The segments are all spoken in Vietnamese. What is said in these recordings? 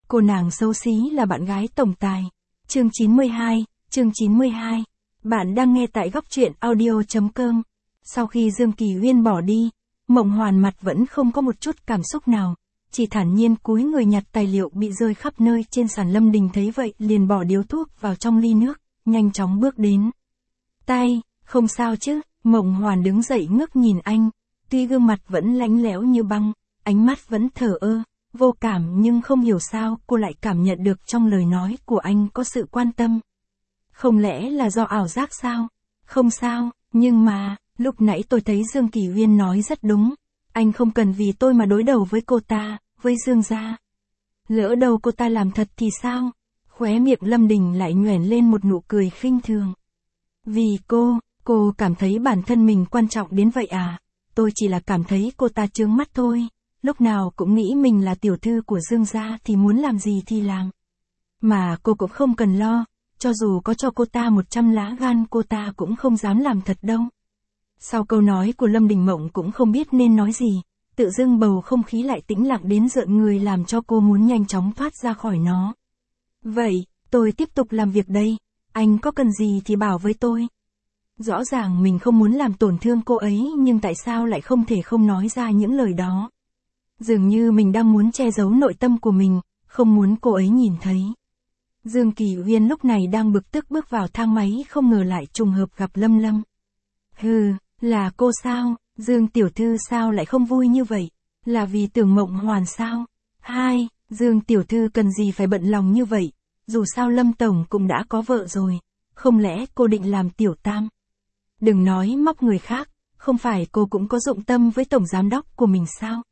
Cô nàng xấu xí là bạn gái tổng tài. Chương 92, chương 92. Bạn đang nghe tại góc truyện audio.com. Sau khi Dương Kỳ Uyên bỏ đi, Mộng Hoàn mặt vẫn không có một chút cảm xúc nào, chỉ thản nhiên cúi người nhặt tài liệu bị rơi khắp nơi trên sàn. Lâm Đình thấy vậy liền bỏ điếu thuốc vào trong ly nước, nhanh chóng bước đến. Tay, không sao chứ? Mộng Hoàn đứng dậy ngước nhìn anh, tuy gương mặt vẫn lạnh lẽo như băng, ánh mắt vẫn thờ ơ, vô cảm, nhưng không hiểu sao cô lại cảm nhận được trong lời nói của anh có sự quan tâm. Không lẽ là do ảo giác sao? Không sao, nhưng mà, lúc nãy tôi thấy Dương Kỳ Uyên nói rất đúng. Anh không cần vì tôi mà đối đầu với cô ta, với Dương gia. Lỡ đâu cô ta làm thật thì sao? Khóe miệng Lâm Đình lại nhoẻn lên một nụ cười khinh thường. Vì cô cảm thấy bản thân mình quan trọng đến vậy à? Tôi chỉ là cảm thấy cô ta chướng mắt thôi. Lúc nào cũng nghĩ mình là tiểu thư của Dương gia thì muốn làm gì thì làm. Mà cô cũng không cần lo, cho dù có cho cô ta 100 lá gan cô ta cũng không dám làm thật đâu. Sau câu nói của Lâm Đình, Mộng cũng không biết nên nói gì, tự dưng bầu không khí lại tĩnh lặng đến rợn người, làm cho cô muốn nhanh chóng thoát ra khỏi nó. Vậy, tôi tiếp tục làm việc đây, anh có cần gì thì bảo với tôi. Rõ ràng mình không muốn làm tổn thương cô ấy, nhưng tại sao lại không thể không nói ra những lời đó. Dường như mình đang muốn che giấu nội tâm của mình, không muốn cô ấy nhìn thấy. Dương Kỳ Uyên lúc này đang bực tức bước vào thang máy, không ngờ lại trùng hợp gặp Lâm Lâm. Hừ, là cô sao? Dương tiểu thư sao lại không vui như vậy? Là vì tưởng Mộng Hoàn sao? Hai, Dương tiểu thư cần gì phải bận lòng như vậy? Dù sao Lâm tổng cũng đã có vợ rồi, không lẽ cô định làm tiểu tam? Đừng nói móc người khác, không phải cô cũng có dụng tâm với tổng giám đốc của mình sao?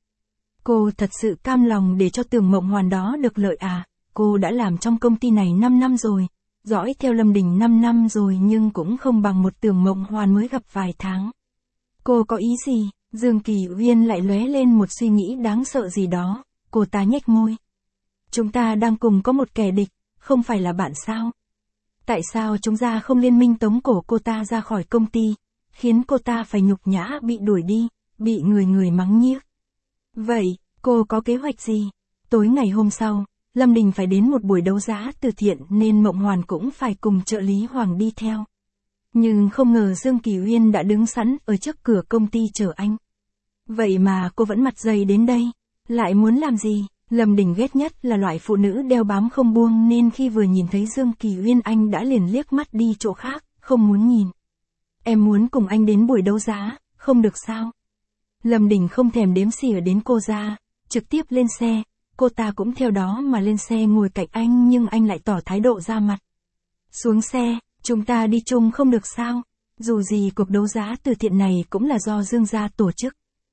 Cô thật sự cam lòng để cho Tưởng Mộng Hoàn đó được lợi à? Cô đã làm trong công ty này 5 năm rồi, dõi theo Lâm Đình 5 năm rồi, nhưng cũng không bằng một Tưởng Mộng Hoàn mới gặp vài tháng. Cô có ý gì? Dương Kỳ Uyên lại lóe lên một suy nghĩ đáng sợ gì đó, cô ta nhếch môi. Chúng ta đang cùng có một kẻ địch, không phải là bạn sao? Tại sao chúng ta không liên minh tống cổ cô ta ra khỏi công ty, khiến cô ta phải nhục nhã bị đuổi đi, bị người người mắng nhiếc? Vậy, cô có kế hoạch gì? Tối ngày hôm sau, Lâm Đình phải đến một buổi đấu giá từ thiện nên Mộng Hoàn cũng phải cùng trợ lý Hoàng đi theo. Nhưng không ngờ Dương Kỳ Uyên đã đứng sẵn ở trước cửa công ty chờ anh. Vậy mà cô vẫn mặt dày đến đây, lại muốn làm gì? Lâm Đình ghét nhất là loại phụ nữ đeo bám không buông, nên khi vừa nhìn thấy Dương Kỳ Uyên anh đã liền liếc mắt đi chỗ khác, không muốn nhìn. Em muốn cùng anh đến buổi đấu giá, không được sao? Lâm Đình không thèm đếm xỉa đến cô ra, trực tiếp lên xe. Cô ta cũng theo đó mà lên xe ngồi cạnh anh, nhưng anh lại tỏ thái độ ra mặt. Xuống xe, chúng ta đi chung không được sao? Dù gì cuộc đấu giá từ thiện này cũng là do Dương gia tổ chức.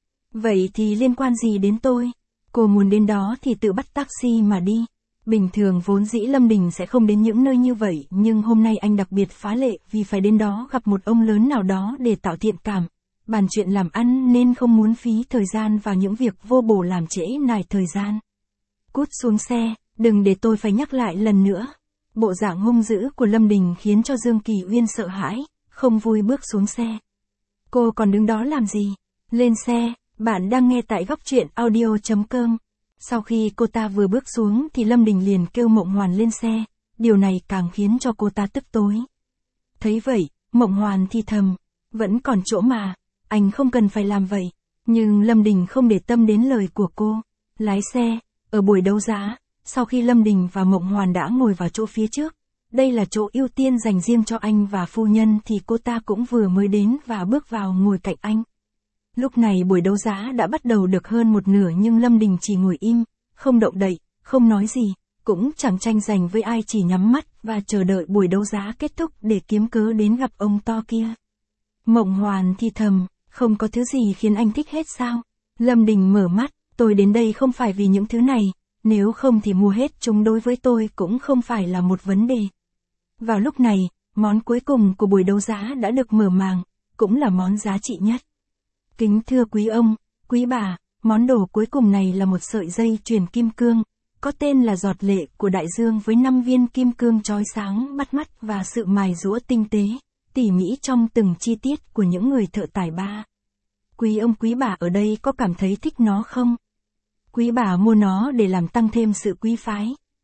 Vậy thì liên quan gì đến tôi? Cô muốn đến đó thì tự bắt taxi mà đi. Bình thường vốn dĩ Lâm Đình sẽ không đến những nơi như vậy, nhưng hôm nay anh đặc biệt phá lệ vì phải đến đó gặp một ông lớn nào đó để tạo thiện cảm, bàn chuyện làm ăn, nên không muốn phí thời gian vào những việc vô bổ làm trễ nải thời gian. Cút xuống xe, đừng để tôi phải nhắc lại lần nữa. Bộ dạng hung dữ của Lâm Đình khiến cho Dương Kỳ Uyên sợ hãi, không vui bước xuống xe. Cô còn đứng đó làm gì? Lên xe, bạn đang nghe tại góc truyện audio.com. Sau khi cô ta vừa bước xuống thì Lâm Đình liền kêu Mộng Hoàn lên xe, điều này càng khiến cho cô ta tức tối. Thấy vậy, Mộng Hoàn thì thầm, vẫn còn chỗ mà, anh không cần phải làm vậy. Nhưng Lâm Đình không để tâm đến lời của cô, lái xe. Ở buổi đấu giá, sau khi Lâm Đình và Mộng Hoàn đã ngồi vào chỗ phía trước, đây là chỗ ưu tiên dành riêng cho anh và phu nhân, thì cô ta cũng vừa mới đến và bước vào ngồi cạnh anh. Lúc này buổi đấu giá đã bắt đầu được hơn một nửa, nhưng Lâm Đình chỉ ngồi im, không động đậy, không nói gì, cũng chẳng tranh giành với ai, chỉ nhắm mắt và chờ đợi buổi đấu giá kết thúc để kiếm cớ đến gặp ông to kia. Mộng Hoàn thì thầm, không có thứ gì khiến anh thích hết sao? Lâm Đình mở mắt. Tôi đến đây không phải vì những thứ này, nếu không thì mua hết chúng đối với tôi cũng không phải là một vấn đề. Vào lúc này, món cuối cùng của buổi đấu giá đã được mở màng, cũng là món giá trị nhất. Kính thưa quý ông, quý bà, món đồ cuối cùng này là một sợi dây chuyền kim cương, có tên là Giọt Lệ của Đại Dương, với 5 viên kim cương chói sáng bắt mắt và sự mài giũa tinh tế, tỉ mỉ trong từng chi tiết của những người thợ tài ba. Quý ông quý bà ở đây có cảm thấy thích nó không? Quý bà mua nó để làm tăng thêm sự quý phái,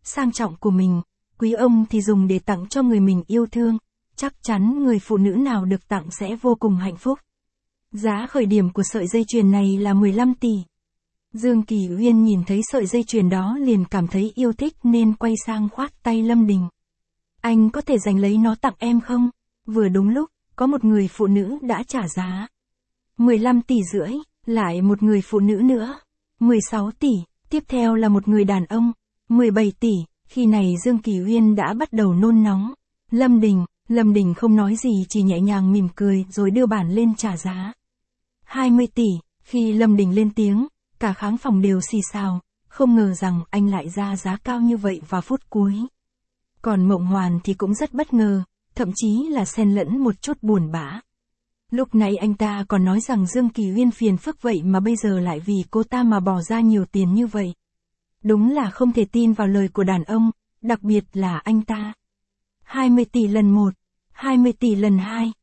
sang trọng của mình, quý ông thì dùng để tặng cho người mình yêu thương, chắc chắn người phụ nữ nào được tặng sẽ vô cùng hạnh phúc. Giá khởi điểm của sợi dây chuyền này là 15 tỷ. Dương Kỳ Uyên nhìn thấy sợi dây chuyền đó liền cảm thấy yêu thích nên quay sang khoát tay Lâm Đình. Anh có thể giành lấy nó tặng em không? Vừa đúng lúc, có một người phụ nữ đã trả giá. 15 tỷ rưỡi, lại một người phụ nữ nữa. 16 tỷ, tiếp theo là một người đàn ông. 17 tỷ, khi này Dương Kỳ Uyên đã bắt đầu nôn nóng. Lâm Đình không nói gì chỉ nhẹ nhàng mỉm cười rồi đưa bản lên trả giá. 20 tỷ, khi Lâm Đình lên tiếng, cả khán phòng đều xì xào, không ngờ rằng anh lại ra giá cao như vậy vào phút cuối. Còn Mộng Hoàn thì cũng rất bất ngờ, thậm chí là xen lẫn một chút buồn bã. Lúc nãy anh ta còn nói rằng Dương Kỳ Uyên phiền phức vậy mà bây giờ lại vì cô ta mà bỏ ra nhiều tiền như vậy. Đúng là không thể tin vào lời của đàn ông, đặc biệt là anh ta. 20 tỷ lần 1, 20 tỷ lần 2,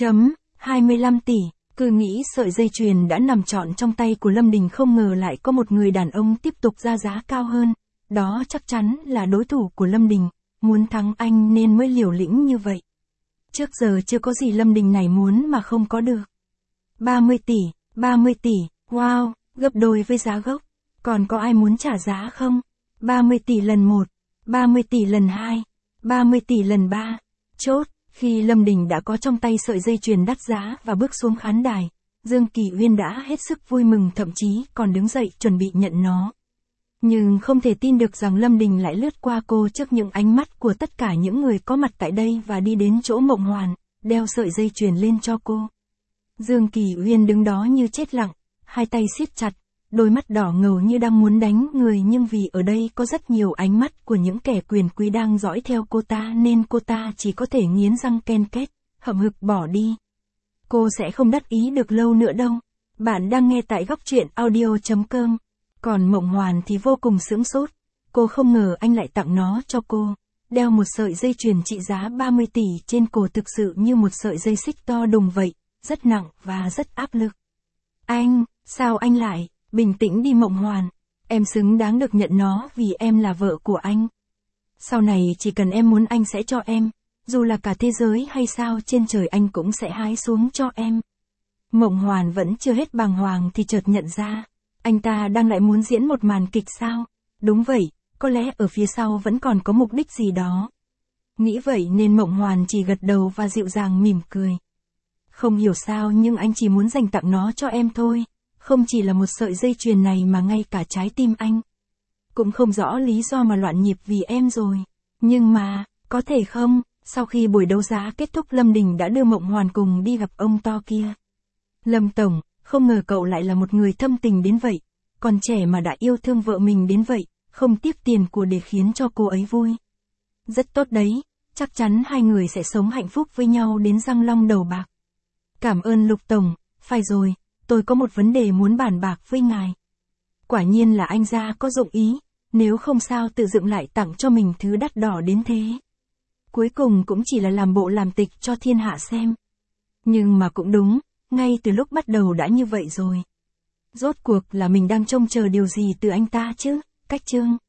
25 tỷ, cứ nghĩ sợi dây chuyền đã nằm trọn trong tay của Lâm Đình không ngờ lại có một người đàn ông tiếp tục ra giá cao hơn. Đó chắc chắn là đối thủ của Lâm Đình, muốn thắng anh nên mới liều lĩnh như vậy. Trước giờ chưa có gì Lâm Đình này muốn mà không có được. 30 tỷ, wow, gấp đôi với giá gốc. Còn có ai muốn trả giá không? 30 tỷ lần 1, 30 tỷ lần 2, 30 tỷ lần 3. Chốt, khi Lâm Đình đã có trong tay sợi dây chuyền đắt giá và bước xuống khán đài, Dương Kỳ Uyên đã hết sức vui mừng thậm chí còn đứng dậy chuẩn bị nhận nó. Nhưng không thể tin được rằng Lâm Đình lại lướt qua cô trước những ánh mắt của tất cả những người có mặt tại đây và đi đến chỗ Mộng Hoàn, đeo sợi dây chuyền lên cho cô. Dương Kỳ Uyên đứng đó như chết lặng, hai tay siết chặt, đôi mắt đỏ ngầu như đang muốn đánh người nhưng vì ở đây có rất nhiều ánh mắt của những kẻ quyền quý đang dõi theo cô ta nên cô ta chỉ có thể nghiến răng ken két, hậm hực bỏ đi. Cô sẽ không đắc ý được lâu nữa đâu. Bạn đang nghe tại góc truyện audio.com. Còn Mộng Hoàn thì vô cùng sửng sốt. Cô không ngờ anh lại tặng nó cho cô. Đeo một sợi dây chuyền trị giá 30 tỷ trên cổ thực sự như một sợi dây xích to đùng vậy, rất nặng và rất áp lực. Sao anh lại? Bình tĩnh đi Mộng Hoàn. Em xứng đáng được nhận nó vì em là vợ của anh. Sau này chỉ cần em muốn anh sẽ cho em. Dù là cả thế giới hay sao trên trời anh cũng sẽ hái xuống cho em. Mộng Hoàn vẫn chưa hết bàng hoàng thì chợt nhận ra. Anh ta đang lại muốn diễn một màn kịch sao? Đúng vậy, có lẽ ở phía sau vẫn còn có mục đích gì đó. Nghĩ vậy nên Mộng Hoàn chỉ gật đầu và dịu dàng mỉm cười. Không hiểu sao nhưng anh chỉ muốn dành tặng nó cho em thôi. Không chỉ là một sợi dây chuyền này mà ngay cả trái tim anh. Cũng không rõ lý do mà loạn nhịp vì em rồi. Nhưng mà, có thể không? Sau khi buổi đấu giá kết thúc Lâm Đình đã đưa Mộng Hoàn cùng đi gặp ông to kia. Lâm Tổng, không ngờ cậu lại là một người thâm tình đến vậy. Còn trẻ mà đã yêu thương vợ mình đến vậy, không tiếc tiền của để khiến cho cô ấy vui. Rất tốt đấy, chắc chắn hai người sẽ sống hạnh phúc với nhau đến răng long đầu bạc. Cảm ơn Lục Tổng, phải rồi, tôi có một vấn đề muốn bàn bạc với ngài. Quả nhiên là anh gia có dụng ý, nếu không sao tự dựng lại tặng cho mình thứ đắt đỏ đến thế. Cuối cùng cũng chỉ là làm bộ làm tịch cho thiên hạ xem. Nhưng mà cũng đúng, ngay từ lúc bắt đầu đã như vậy rồi. Rốt cuộc là mình đang trông chờ điều gì từ anh ta chứ, Cách Trương.